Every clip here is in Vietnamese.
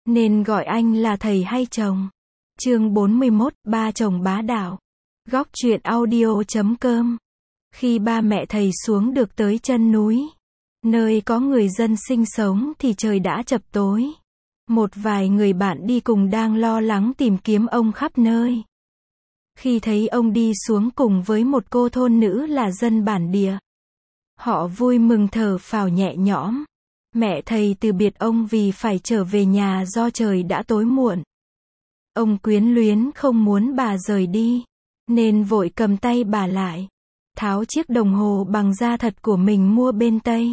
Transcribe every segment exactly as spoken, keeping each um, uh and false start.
nên gọi anh là thầy hay chồng. Chương bốn mươi mốt, ba chồng bá đạo. Góc truyện audio chấm com. Khi ba mẹ thầy xuống được tới chân núi, nơi có người dân sinh sống thì trời đã chập tối. Một vài người bạn đi cùng đang lo lắng tìm kiếm ông khắp nơi. Khi thấy ông đi xuống cùng với một cô thôn nữ là dân bản địa, họ vui mừng thở phào nhẹ nhõm. Mẹ thầy từ biệt ông vì phải trở về nhà do trời đã tối muộn. Ông quyến luyến không muốn bà rời đi, nên vội cầm tay bà lại, tháo chiếc đồng hồ bằng da thật của mình mua bên Tây,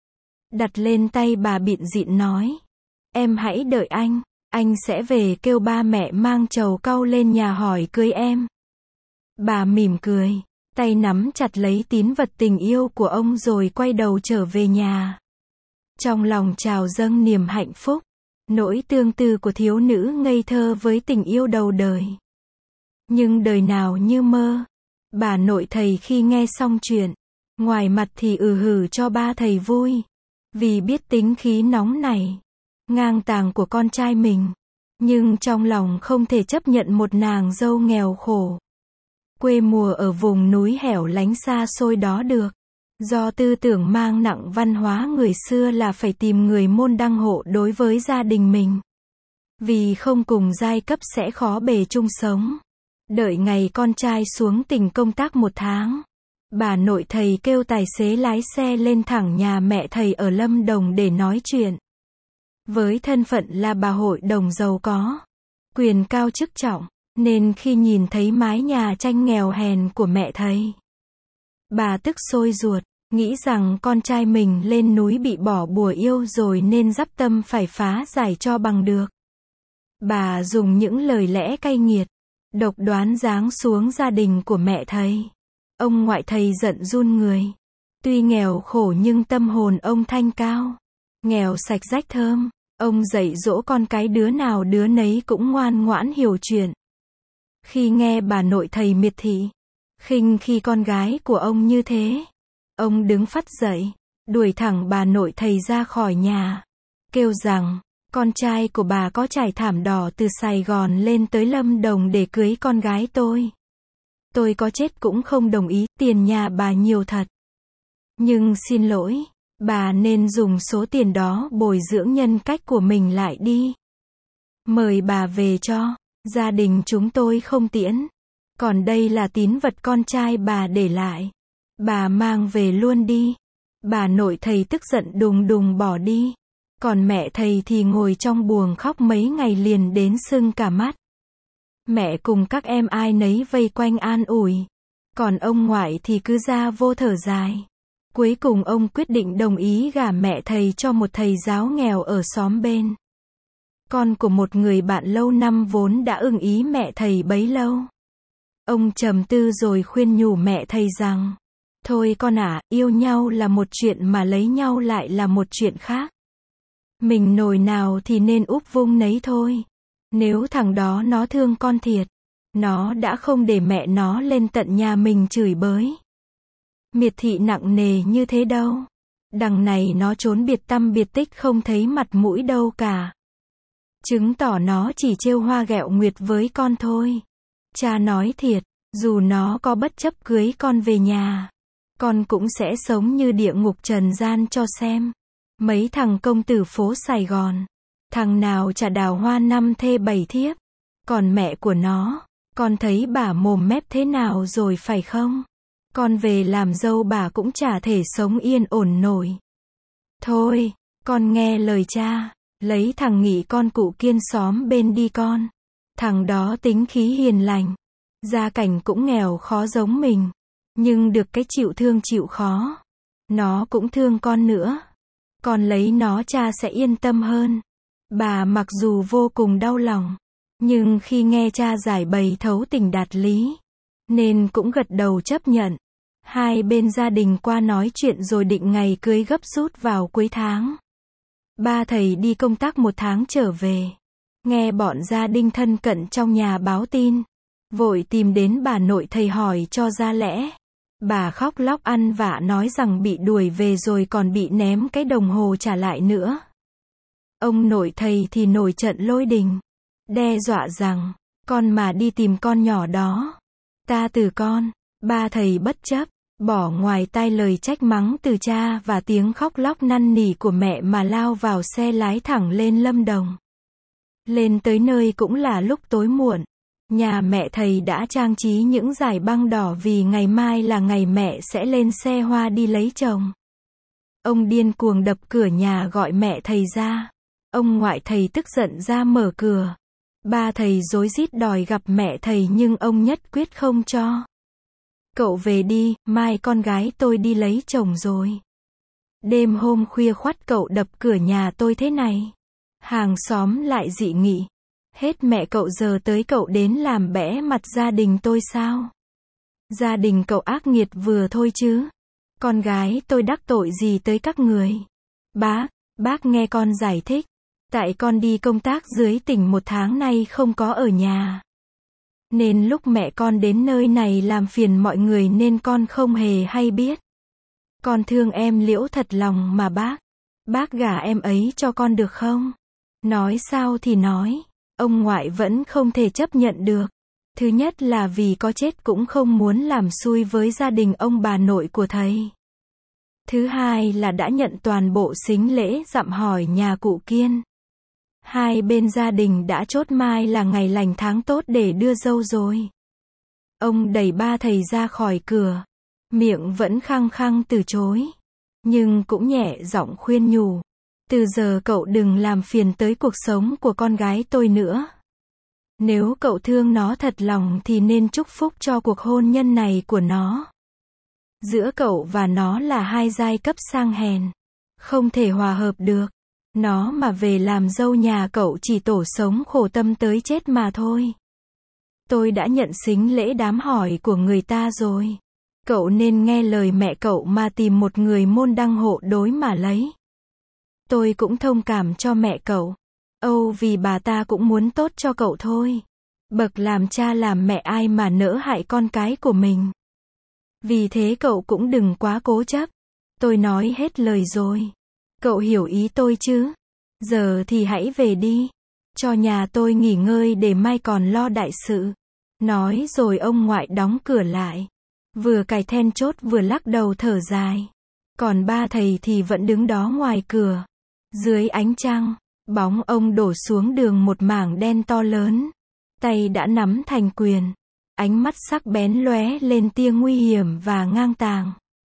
đặt lên tay bà bịn dịn nói: "Em hãy đợi anh, anh sẽ về kêu ba mẹ mang trầu cau lên nhà hỏi cưới em." Bà mỉm cười, tay nắm chặt lấy tín vật tình yêu của ông rồi quay đầu trở về nhà. Trong lòng trào dâng niềm hạnh phúc, nỗi tương tư của thiếu nữ ngây thơ với tình yêu đầu đời. Nhưng đời nào như mơ, bà nội thầy khi nghe xong chuyện, ngoài mặt thì ừ hử cho ba thầy vui, vì biết tính khí nóng này, ngang tàng của con trai mình, nhưng trong lòng không thể chấp nhận một nàng dâu nghèo khổ, quê mùa ở vùng núi hẻo lánh xa xôi đó được. Do tư tưởng mang nặng văn hóa người xưa là phải tìm người môn đăng hộ đối với gia đình mình, vì không cùng giai cấp sẽ khó bề chung sống. Đợi ngày con trai xuống tỉnh công tác một tháng, bà nội thầy kêu tài xế lái xe lên thẳng nhà mẹ thầy ở Lâm Đồng để nói chuyện. Với thân phận là bà hội đồng giàu có, quyền cao chức trọng, nên khi nhìn thấy mái nhà tranh nghèo hèn của mẹ thầy, bà tức sôi ruột, nghĩ rằng con trai mình lên núi bị bỏ bùa yêu rồi nên dắp tâm phải phá giải cho bằng được. Bà dùng những lời lẽ cay nghiệt, độc đoán giáng xuống gia đình của mẹ thầy. Ông ngoại thầy giận run người. Tuy nghèo khổ nhưng tâm hồn ông thanh cao, nghèo sạch rách thơm. Ông dạy dỗ con cái đứa nào đứa nấy cũng ngoan ngoãn hiểu chuyện. Khi nghe bà nội thầy miệt thị, khinh khi con gái của ông như thế, ông đứng phắt dậy, đuổi thẳng bà nội thầy ra khỏi nhà, kêu rằng, con trai của bà có trải thảm đỏ từ Sài Gòn lên tới Lâm Đồng để cưới con gái tôi. Tôi có chết cũng không đồng ý, tiền nhà bà nhiều thật. Nhưng xin lỗi, bà nên dùng số tiền đó bồi dưỡng nhân cách của mình lại đi. Mời bà về cho, gia đình chúng tôi không tiễn. Còn đây là tín vật con trai bà để lại. Bà mang về luôn đi. Bà nội thầy tức giận đùng đùng bỏ đi. Còn mẹ thầy thì ngồi trong buồng khóc mấy ngày liền đến sưng cả mắt. Mẹ cùng các em ai nấy vây quanh an ủi. Còn ông ngoại thì cứ ra vô thở dài. Cuối cùng ông quyết định đồng ý gả mẹ thầy cho một thầy giáo nghèo ở xóm bên. Con của một người bạn lâu năm vốn đã ưng ý mẹ thầy bấy lâu. Ông trầm tư rồi khuyên nhủ mẹ thầy rằng, thôi con ạ, à, yêu nhau là một chuyện mà lấy nhau lại là một chuyện khác. Mình nồi nào thì nên úp vung nấy thôi. Nếu thằng đó nó thương con thiệt, nó đã không để mẹ nó lên tận nhà mình chửi bới, miệt thị nặng nề như thế đâu. Đằng này nó trốn biệt tăm biệt tích không thấy mặt mũi đâu cả. Chứng tỏ nó chỉ trêu hoa ghẹo nguyệt với con thôi. Cha nói thiệt, dù nó có bất chấp cưới con về nhà, con cũng sẽ sống như địa ngục trần gian cho xem. Mấy thằng công tử phố Sài Gòn, thằng nào chả đào hoa năm thê bảy thiếp. Còn mẹ của nó, con thấy bà mồm mép thế nào rồi phải không? Con về làm dâu bà cũng chả thể sống yên ổn nổi. Thôi, con nghe lời cha, lấy thằng Nghị con cụ Kiên xóm bên đi con. Thằng đó tính khí hiền lành, gia cảnh cũng nghèo khó giống mình, nhưng được cái chịu thương chịu khó. Nó cũng thương con nữa. Con lấy nó cha sẽ yên tâm hơn. Bà mặc dù vô cùng đau lòng, nhưng khi nghe cha giải bày thấu tình đạt lý, nên cũng gật đầu chấp nhận. Hai bên gia đình qua nói chuyện rồi định ngày cưới gấp rút vào cuối tháng. Ba thầy đi công tác một tháng trở về, nghe bọn gia đình thân cận trong nhà báo tin, vội tìm đến bà nội thầy hỏi cho ra lẽ. Bà khóc lóc ăn vạ nói rằng bị đuổi về rồi còn bị ném cái đồng hồ trả lại nữa. Ông nội thầy thì nổi trận lôi đình, đe dọa rằng, con mà đi tìm con nhỏ đó, ta từ con. Ba thầy bất chấp, bỏ ngoài tai lời trách mắng từ cha và tiếng khóc lóc năn nỉ của mẹ mà lao vào xe lái thẳng lên Lâm Đồng. Lên tới nơi cũng là lúc tối muộn. Nhà mẹ thầy đã trang trí những dải băng đỏ vì ngày mai là ngày mẹ sẽ lên xe hoa đi lấy chồng. Ông điên cuồng đập cửa nhà gọi mẹ thầy ra. Ông ngoại thầy tức giận ra mở cửa. Ba thầy rối rít đòi gặp mẹ thầy nhưng ông nhất quyết không cho. Cậu về đi, mai con gái tôi đi lấy chồng rồi. Đêm hôm khuya khoắt cậu đập cửa nhà tôi thế này. Hàng xóm lại dị nghị. Hết mẹ cậu giờ tới cậu đến làm bẽ mặt gia đình tôi sao? Gia đình cậu ác nghiệt vừa thôi chứ. Con gái tôi đắc tội gì tới các người? Bác, bác nghe con giải thích. Tại con đi công tác dưới tỉnh một tháng nay không có ở nhà. Nên lúc mẹ con đến nơi này làm phiền mọi người nên con không hề hay biết. Con thương em Liễu thật lòng mà bác. Bác gả em ấy cho con được không? Nói sao thì nói. Ông ngoại vẫn không thể chấp nhận được. Thứ nhất là vì có chết cũng không muốn làm xui với gia đình ông bà nội của thầy. Thứ hai là đã nhận toàn bộ sính lễ dặm hỏi nhà cụ Kiên. Hai bên gia đình đã chốt mai là ngày lành tháng tốt để đưa dâu rồi. Ông đẩy ba thầy ra khỏi cửa. Miệng vẫn khăng khăng từ chối. Nhưng cũng nhẹ giọng khuyên nhủ. Từ giờ cậu đừng làm phiền tới cuộc sống của con gái tôi nữa. Nếu cậu thương nó thật lòng thì nên chúc phúc cho cuộc hôn nhân này của nó. Giữa cậu và nó là hai giai cấp sang hèn. Không thể hòa hợp được. Nó mà về làm dâu nhà cậu chỉ tổ sống khổ tâm tới chết mà thôi. Tôi đã nhận sính lễ đám hỏi của người ta rồi. Cậu nên nghe lời mẹ cậu mà tìm một người môn đăng hộ đối mà lấy. Tôi cũng thông cảm cho mẹ cậu. Âu vì bà ta cũng muốn tốt cho cậu thôi. Bậc làm cha làm mẹ ai mà nỡ hại con cái của mình. Vì thế cậu cũng đừng quá cố chấp. Tôi nói hết lời rồi. Cậu hiểu ý tôi chứ? Giờ thì hãy về đi. Cho nhà tôi nghỉ ngơi để mai còn lo đại sự. Nói rồi ông ngoại đóng cửa lại. Vừa cài then chốt vừa lắc đầu thở dài. Còn ba thầy thì vẫn đứng đó ngoài cửa. Dưới ánh trăng, bóng ông đổ xuống đường một mảng đen to lớn. Tay đã nắm thành quyền. Ánh mắt sắc bén lóe lên tia nguy hiểm và ngang tàng.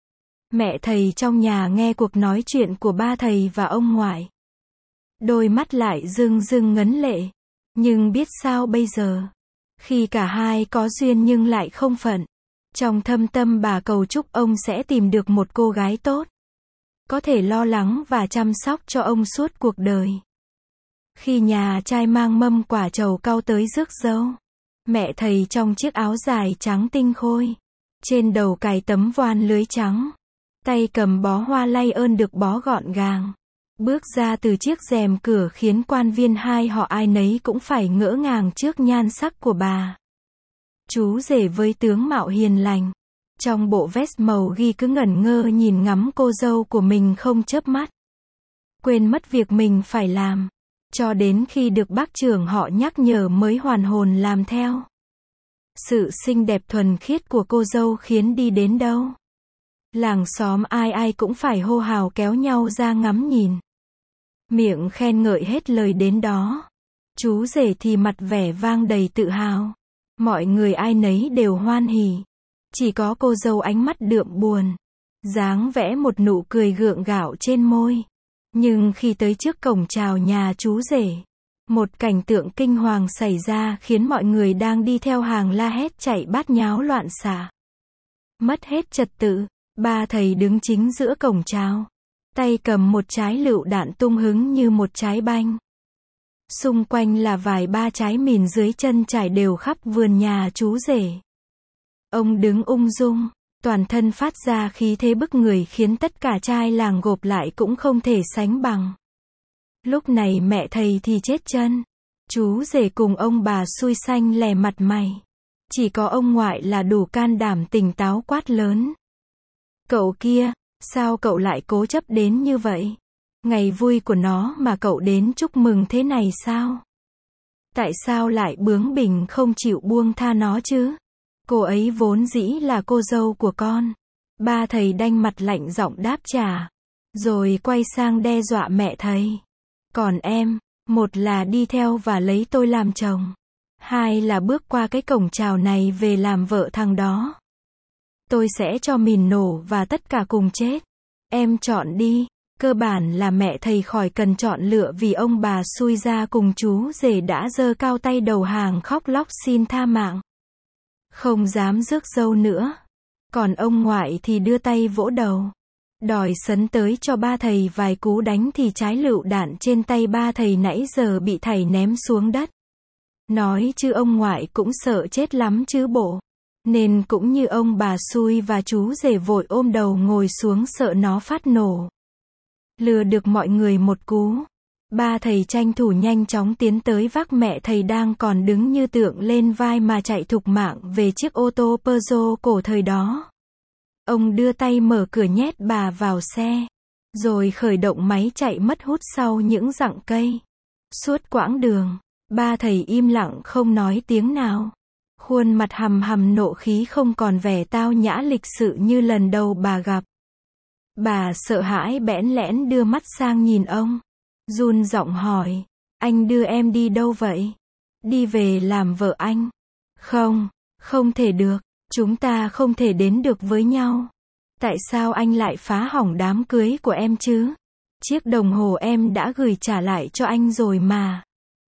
Mẹ thầy trong nhà nghe cuộc nói chuyện của ba thầy và ông ngoại. Đôi mắt lại rưng rưng ngấn lệ. Nhưng biết sao bây giờ? Khi cả hai có duyên nhưng lại không phận. Trong thâm tâm bà cầu chúc ông sẽ tìm được một cô gái tốt. Có thể lo lắng và chăm sóc cho ông suốt cuộc đời. Khi nhà trai mang mâm quả trầu cau tới rước dâu. Mẹ thầy trong chiếc áo dài trắng tinh khôi. Trên đầu cài tấm voan lưới trắng. Tay cầm bó hoa lay ơn được bó gọn gàng. Bước ra từ chiếc rèm cửa khiến quan viên hai họ ai nấy cũng phải ngỡ ngàng trước nhan sắc của bà. Chú rể với tướng mạo hiền lành. Trong bộ vest màu ghi cứ ngẩn ngơ nhìn ngắm cô dâu của mình không chớp mắt. Quên mất việc mình phải làm. Cho đến khi được bác trưởng họ nhắc nhở mới hoàn hồn làm theo. Sự xinh đẹp thuần khiết của cô dâu khiến đi đến đâu. Làng xóm ai ai cũng phải hô hào kéo nhau ra ngắm nhìn. Miệng khen ngợi hết lời đến đó. Chú rể thì mặt vẻ vang đầy tự hào. Mọi người ai nấy đều hoan hỉ. Chỉ có cô dâu ánh mắt đượm buồn. Dáng vẽ một nụ cười gượng gạo trên môi. Nhưng khi tới trước cổng chào nhà chú rể, một cảnh tượng kinh hoàng xảy ra khiến mọi người đang đi theo hàng la hét chạy bát nháo loạn xạ. Mất hết trật tự, ba thầy đứng chính giữa cổng chào. Tay cầm một trái lựu đạn tung hứng như một trái banh. Xung quanh là vài ba trái mìn dưới chân trải đều khắp vườn nhà chú rể. Ông đứng ung dung, toàn thân phát ra khí thế bức người khiến tất cả trai làng gộp lại cũng không thể sánh bằng. Lúc này mẹ thầy thì chết chân. Chú rể cùng ông bà xui xanh lè mặt mày. Chỉ có ông ngoại là đủ can đảm tỉnh táo quát lớn. Cậu kia, sao cậu lại cố chấp đến như vậy? Ngày vui của nó mà cậu đến chúc mừng thế này sao? Tại sao lại bướng bỉnh không chịu buông tha nó chứ? Cô ấy vốn dĩ là cô dâu của con. Ba thầy đanh mặt lạnh giọng đáp trả. Rồi quay sang đe dọa mẹ thầy. Còn em, một là đi theo và lấy tôi làm chồng. Hai là bước qua cái cổng chào này về làm vợ thằng đó. Tôi sẽ cho mìn nổ và tất cả cùng chết. Em chọn đi. Cơ bản là mẹ thầy khỏi cần chọn lựa vì ông bà xui ra cùng chú rể đã giơ cao tay đầu hàng khóc lóc xin tha mạng. Không dám rước dâu nữa. Còn ông ngoại thì đưa tay vỗ đầu. Đòi sấn tới cho ba thầy vài cú đánh thì trái lựu đạn trên tay ba thầy nãy giờ bị thầy ném xuống đất. Nói chứ ông ngoại cũng sợ chết lắm chứ bộ. Nên cũng như ông bà xui và chú rể vội ôm đầu ngồi xuống sợ nó phát nổ. Lừa được mọi người một cú. Ba thầy tranh thủ nhanh chóng tiến tới vác mẹ thầy đang còn đứng như tượng lên vai mà chạy thục mạng về chiếc ô tô Peugeot cổ thời đó. Ông đưa tay mở cửa nhét bà vào xe. Rồi khởi động máy chạy mất hút sau những rặng cây. Suốt quãng đường, ba thầy im lặng không nói tiếng nào. Khuôn mặt hầm hầm nộ khí không còn vẻ tao nhã lịch sự như lần đầu bà gặp. Bà sợ hãi bẽn lẽn đưa mắt sang nhìn ông. Run giọng hỏi, anh đưa em đi đâu vậy? Đi về làm vợ anh. Không, không thể được, chúng ta không thể đến được với nhau. Tại sao anh lại phá hỏng đám cưới của em chứ? Chiếc đồng hồ em đã gửi trả lại cho anh rồi mà.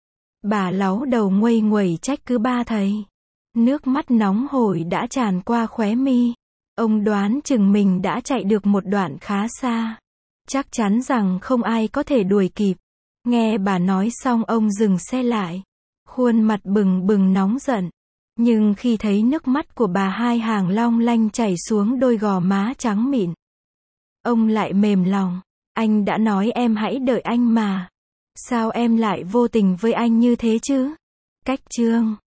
Bà láu đầu nguây nguẩy trách cứ ba thầy. Nước mắt nóng hổi đã tràn qua khóe mi. Ông đoán chừng mình đã chạy được một đoạn khá xa. Chắc chắn rằng không ai có thể đuổi kịp. Nghe bà nói xong ông dừng xe lại. Khuôn mặt bừng bừng nóng giận. Nhưng khi thấy nước mắt của bà hai hàng long lanh chảy xuống đôi gò má trắng mịn, ông lại mềm lòng. Anh đã nói em hãy đợi anh mà. Sao em lại vô tình với anh như thế chứ? Cách chương